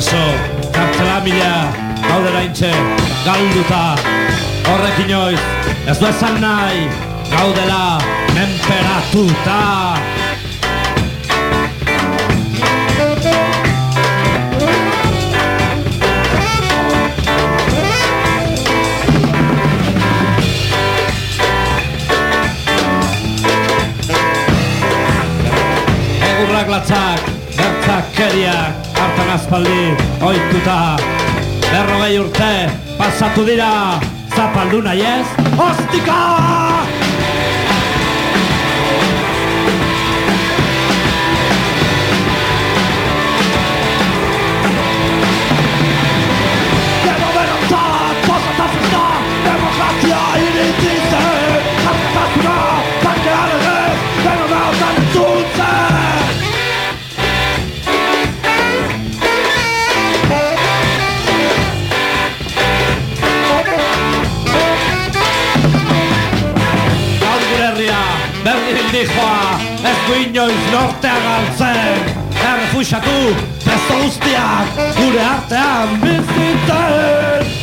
preso, kartzela mila, gaudera intxe, galduta. Horrek inoiz, ez du esan nahi, gaudela menperatuta. Egurrak latzak, bertzakeriak, hartan aspaldi, oituta. 40 urte, pasatu dira, zapaldu nahi ez, ostika! Gero berontzat, posatazuna, demokrazia iritzi zen, askatasuna, parkearen ez, gero behotan entzuntzen! Berdin dijoa, ez du inoiz nortea galtzen. Errefuxatu, preso guztiak, gure artean bizitzen.